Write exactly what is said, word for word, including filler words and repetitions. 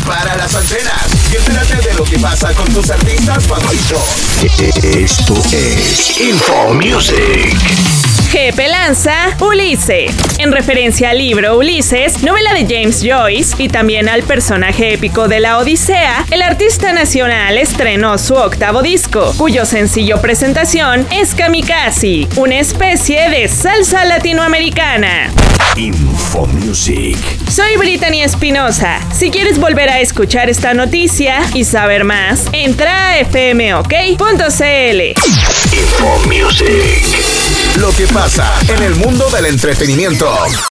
Prepara las antenas y entérate de lo que pasa con tus artistas favoritos. Esto es Info Music. Jepe lanza Ulises, en referencia al libro Ulises, novela de James Joyce, y también al personaje épico de la Odisea. El artista nacional estrenó su octavo disco, cuyo sencillo presentación es Kamikaze, una especie de salsa latinoamericana. Info Music. Soy Brittany Espinosa. Si quieres volver a escuchar esta noticia y saber más, entra a f m o k punto c l. Info Music. Lo que pasa en el mundo del entretenimiento.